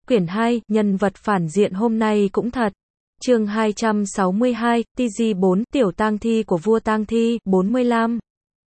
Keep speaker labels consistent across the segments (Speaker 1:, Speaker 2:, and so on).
Speaker 1: Quyển 2, nhân vật phản diện hôm nay cũng thật. Chương 262, TG4, Tiểu tang thi của vua tang thi, 45.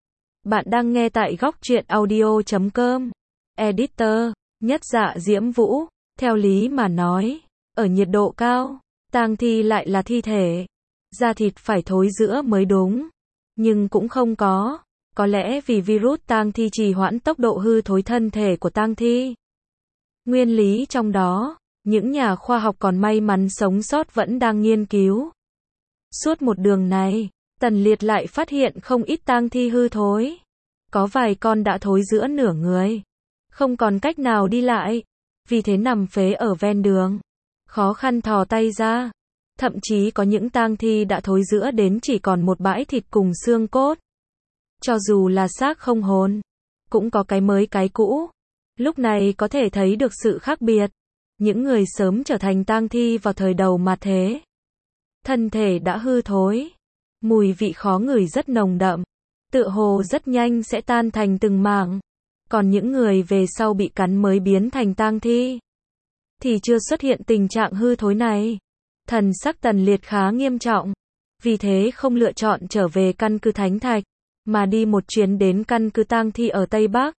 Speaker 1: Bạn đang nghe tại góc truyện audio.com. Editor, Nhất Dạ Diễm Vũ. Theo lý mà nói, ở nhiệt độ cao, tang thi lại là thi thể, da thịt phải thối rữa mới đúng. Nhưng cũng không có lẽ vì virus tang thi trì hoãn tốc độ hư thối thân thể của tang thi. Nguyên lý trong đó, những nhà khoa học còn may mắn sống sót vẫn đang nghiên cứu. Suốt một đường này, Tần Liệt lại phát hiện không ít tang thi hư thối. Có vài con đã thối giữa nửa người, không còn cách nào đi lại, vì thế nằm phế ở ven đường, khó khăn thò tay ra. Thậm chí có những tang thi đã thối rữa đến chỉ còn một bãi thịt cùng xương cốt. Cho dù là xác không hồn, cũng có cái mới cái cũ. Lúc này có thể thấy được sự khác biệt. Những người sớm trở thành tang thi vào thời đầu mà thế. Thân thể đã hư thối. Mùi vị khó ngửi rất nồng đậm. Tựa hồ rất nhanh sẽ tan thành từng mảng. Còn những người về sau bị cắn mới biến thành tang thi thì chưa xuất hiện tình trạng hư thối này. Thần sắc Tần Liệt khá nghiêm trọng. Vì thế không lựa chọn trở về căn cứ Thánh Thạch, mà đi một chuyến đến căn cứ tang thi ở Tây Bắc.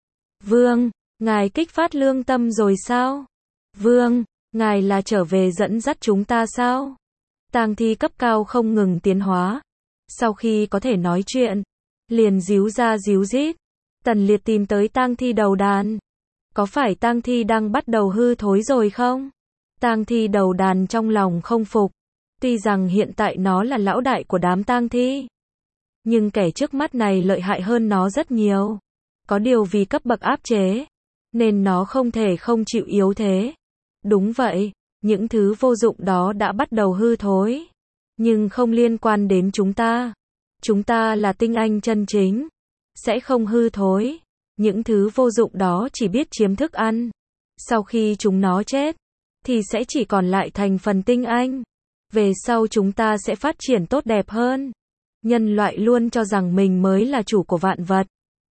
Speaker 1: Vương, ngài kích phát lương tâm rồi sao? Vương, ngài là trở về dẫn dắt chúng ta sao? Tang thi cấp cao không ngừng tiến hóa. Sau khi có thể nói chuyện, liền díu ra díu dít. Tần Liệt tìm tới tang thi đầu đàn. Có phải tang thi đang bắt đầu hư thối rồi không? Tang thi đầu đàn trong lòng không phục. Tuy rằng hiện tại nó là lão đại của đám tang thi, nhưng kẻ trước mắt này lợi hại hơn nó rất nhiều. Có điều vì cấp bậc áp chế, nên nó không thể không chịu yếu thế. Đúng vậy, những thứ vô dụng đó đã bắt đầu hư thối. Nhưng không liên quan đến chúng ta. Chúng ta là tinh anh chân chính. Sẽ không hư thối. Những thứ vô dụng đó chỉ biết chiếm thức ăn. Sau khi chúng nó chết, thì sẽ chỉ còn lại thành phần tinh anh. Về sau chúng ta sẽ phát triển tốt đẹp hơn. Nhân loại luôn cho rằng mình mới là chủ của vạn vật,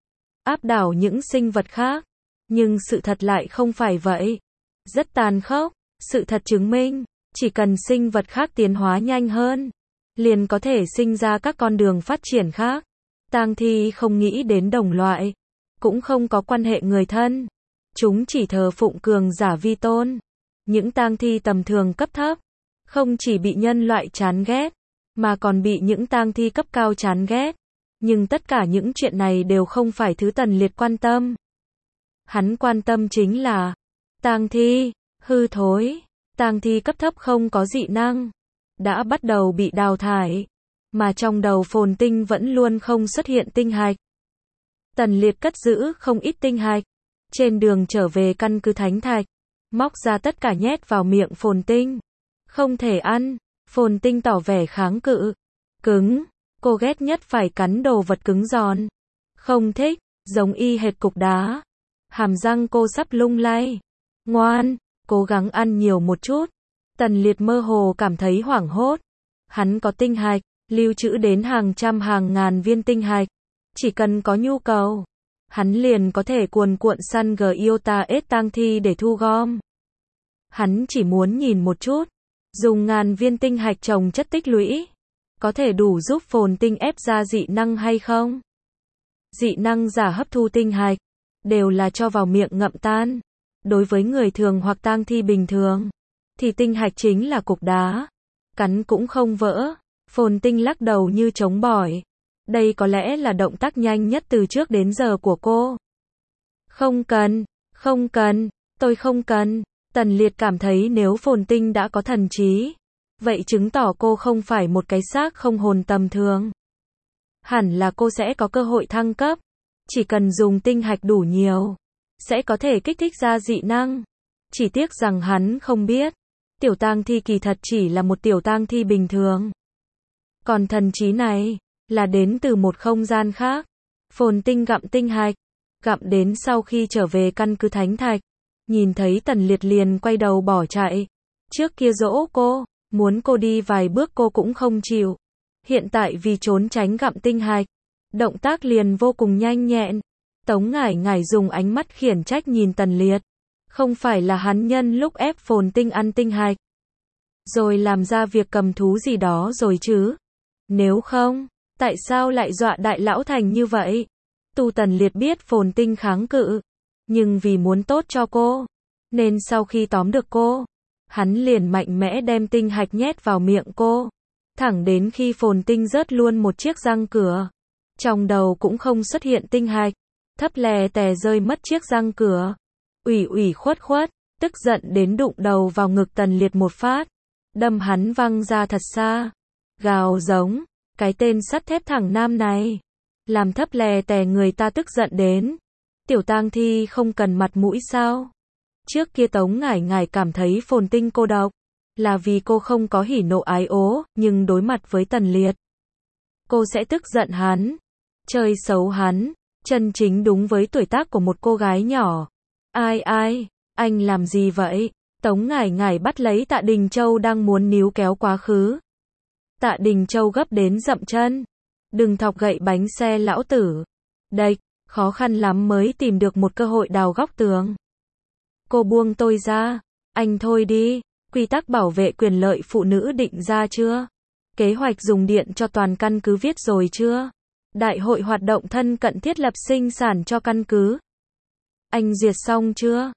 Speaker 1: áp đảo những sinh vật khác. Nhưng sự thật lại không phải vậy. Rất tàn khốc. Sự thật chứng minh, chỉ cần sinh vật khác tiến hóa nhanh hơn, liền có thể sinh ra các con đường phát triển khác. Tang thi không nghĩ đến đồng loại, cũng không có quan hệ người thân. Chúng chỉ thờ phụng cường giả vi tôn. Những tang thi tầm thường cấp thấp, không chỉ bị nhân loại chán ghét, mà còn bị những tang thi cấp cao chán ghét. Nhưng tất cả những chuyện này đều không phải thứ Tần Liệt quan tâm. Hắn quan tâm chính là tang thi hư thối. Tang thi cấp thấp không có dị năng, đã bắt đầu bị đào thải, mà trong đầu Phồn Tinh vẫn luôn không xuất hiện tinh hạch. Tần Liệt cất giữ không ít tinh hạch. Trên đường trở về căn cứ Thánh Thạch, móc ra tất cả nhét vào miệng Phồn Tinh. Không thể ăn. Phồn Tinh tỏ vẻ kháng cự. Cứng. Cô ghét nhất phải cắn đồ vật cứng giòn. Không thích. Giống y hệt cục đá. Hàm răng cô sắp lung lay. Ngoan, cố gắng ăn nhiều một chút. Tần Liệt mơ hồ cảm thấy hoảng hốt. Hắn có tinh hạch, lưu trữ đến hàng trăm hàng ngàn viên tinh hạch. Chỉ cần có nhu cầu, hắn liền có thể cuồn cuộn săn Giota ết tang thi để thu gom. Hắn chỉ muốn nhìn một chút, dùng ngàn viên tinh hạch trồng chất tích lũy, có thể đủ giúp Phồn Tinh ép ra dị năng hay không? Dị năng giả hấp thu tinh hạch, đều là cho vào miệng ngậm tan. Đối với người thường hoặc tang thi bình thường, thì tinh hạch chính là cục đá, cắn cũng không vỡ. Phồn Tinh lắc đầu như chống bỏi. Đây có lẽ là động tác nhanh nhất từ trước đến giờ của cô. Không cần, tôi không cần. Tần Liệt cảm thấy nếu Phồn Tinh đã có thần trí, vậy chứng tỏ cô không phải một cái xác không hồn tầm thường. Hẳn là cô sẽ có cơ hội thăng cấp. Chỉ cần dùng tinh hạch đủ nhiều, sẽ có thể kích thích ra dị năng. Chỉ tiếc rằng hắn không biết, tiểu tang thi kỳ thật chỉ là một tiểu tang thi bình thường. Còn thần trí này, là đến từ một không gian khác. Phồn Tinh gặm tinh hạch, gặm đến sau khi trở về căn cứ Thánh Thạch, nhìn thấy Tần Liệt liền quay đầu bỏ chạy. Trước kia dỗ cô, muốn cô đi vài bước cô cũng không chịu. Hiện tại vì trốn tránh gặm tinh hạch, động tác liền vô cùng nhanh nhẹn. Tống Ngải Ngải dùng ánh mắt khiển trách nhìn Tần Liệt. Không phải là hắn nhân lúc ép Phồn Tinh ăn tinh hạch, rồi làm ra việc cầm thú gì đó rồi chứ. Nếu không, tại sao lại dọa đại lão thành như vậy? Tu Tần Liệt biết Phồn Tinh kháng cự, nhưng vì muốn tốt cho cô, nên sau khi tóm được cô, hắn liền mạnh mẽ đem tinh hạch nhét vào miệng cô, thẳng đến khi Phồn Tinh rớt luôn một chiếc răng cửa. Trong đầu cũng không xuất hiện tinh hạch, thấp lè tè rơi mất chiếc răng cửa. Ủy ủy khuất khuất, tức giận đến đụng đầu vào ngực Tần Liệt một phát, đâm hắn văng ra thật xa. Gào giống, cái tên sắt thép thẳng nam này, làm thấp lè tè người ta tức giận đến. Tiểu tang thi không cần mặt mũi sao? Trước kia Tống Ngải Ngải cảm thấy Phồn Tinh cô độc, là vì cô không có hỉ nộ ái ố, nhưng đối mặt với Tần Liệt, cô sẽ tức giận hắn, chơi xấu hắn, chân chính đúng với tuổi tác của một cô gái nhỏ. Ai, anh làm gì vậy? Tống Ngải Ngải bắt lấy Tạ Đình Châu đang muốn níu kéo quá khứ. Tạ Đình Châu gấp đến dậm chân. Đừng thọc gậy bánh xe lão tử. Đây, khó khăn lắm mới tìm được một cơ hội đào góc tường. Cô buông tôi ra. Anh thôi đi. Quy tắc bảo vệ quyền lợi phụ nữ định ra chưa? Kế hoạch dùng điện cho toàn căn cứ viết rồi chưa? Đại hội hoạt động thân cận thiết lập sinh sản cho căn cứ. Anh duyệt xong chưa?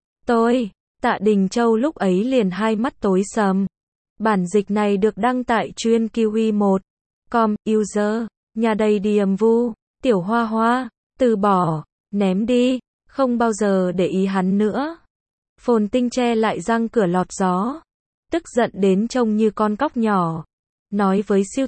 Speaker 1: Tạ Đình Châu lúc ấy liền hai mắt tối sầm. Bản dịch này được đăng tại chuyên kiwi1.com, user, nhà đầy điềm vu, Tiểu Hoa Hoa, từ bỏ, ném đi, không bao giờ để ý hắn nữa. Phồn Tinh che lại răng cửa lọt gió, tức giận đến trông như con cóc nhỏ. Nói với Siêu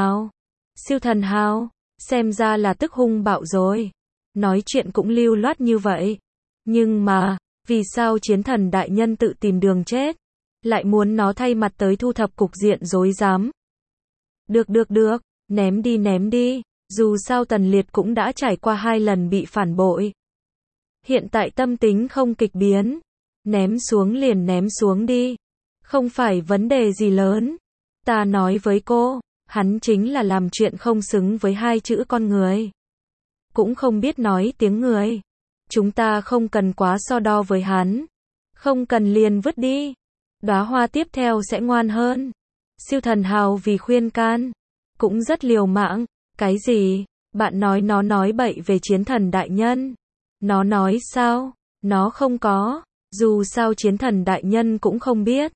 Speaker 1: Thần Hào, xem ra là tức hung bạo rồi. Nói chuyện cũng lưu loát như vậy. Nhưng mà, vì sao Chiến Thần đại nhân tự tìm đường chết, lại muốn nó thay mặt tới thu thập cục diện rối rắm? Được, ném đi, dù sao Tần Liệt cũng đã trải qua 2 lần bị phản bội. Hiện tại tâm tính không kịch biến, ném xuống liền ném xuống đi, không phải vấn đề gì lớn. Ta nói với cô, hắn chính là làm chuyện không xứng với 2 chữ con người, cũng không biết nói tiếng người. Chúng ta không cần quá so đo với hắn, không cần liền vứt đi. Đóa hoa tiếp theo sẽ ngoan hơn. Siêu Thần Hào vì khuyên can, cũng rất liều mạng. Cái gì? Bạn nói nó nói bậy về Chiến Thần đại nhân. Nó nói sao? Nó không có. Dù sao Chiến Thần đại nhân cũng không biết.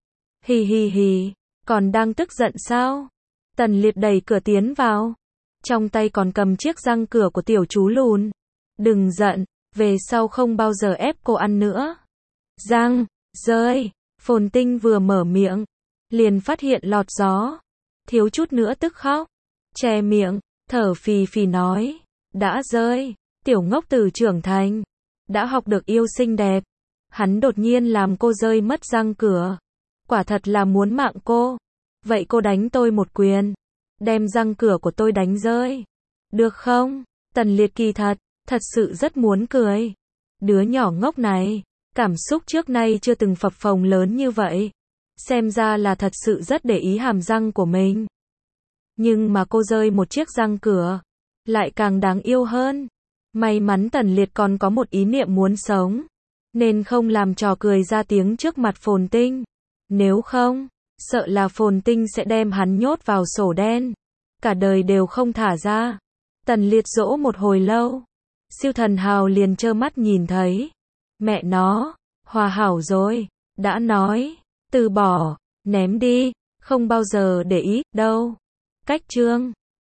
Speaker 1: Hì, còn đang tức giận sao? Tần Liệt đẩy cửa tiến vào, trong tay còn cầm chiếc răng cửa của tiểu chú lùn. Đừng giận, về sau không bao giờ ép cô ăn nữa. Răng rơi. Phồn Tinh vừa mở miệng, liền phát hiện lọt gió, thiếu chút nữa tức khóc, che miệng, thở phì phì nói, đã rơi, tiểu ngốc tử trưởng thành, đã học được yêu xinh đẹp. Hắn đột nhiên làm cô rơi mất răng cửa, quả thật là muốn mạng cô. Vậy cô đánh tôi một quyền, đem răng cửa của tôi đánh rơi, được không? Tần Liệt kỳ thật sự rất muốn cười. Đứa nhỏ ngốc này, cảm xúc trước nay chưa từng phập phồng lớn như vậy. Xem ra là thật sự rất để ý hàm răng của mình. Nhưng mà cô rơi một chiếc răng cửa, lại càng đáng yêu hơn. May mắn Tần Liệt còn có một ý niệm muốn sống, nên không làm trò cười ra tiếng trước mặt Phồn Tinh. Nếu không, sợ là Phồn Tinh sẽ đem hắn nhốt vào sổ đen, cả đời đều không thả ra. Tần Liệt dỗ một hồi lâu, Siêu Thần Hào liền trơ mắt nhìn thấy. Mẹ nó, hòa hảo rồi, đã nói, từ bỏ, ném đi, không bao giờ để ý, đâu. Cách chương